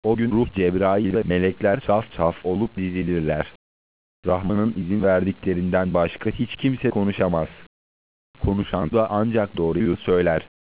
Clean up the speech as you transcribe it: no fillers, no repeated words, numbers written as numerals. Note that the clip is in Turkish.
O gün ruh Cebrail ve melekler saf saf olup dizilirler. Rahman'ın izin verdiklerinden başka hiç kimse konuşamaz. Konuşan da ancak doğruyu söyler.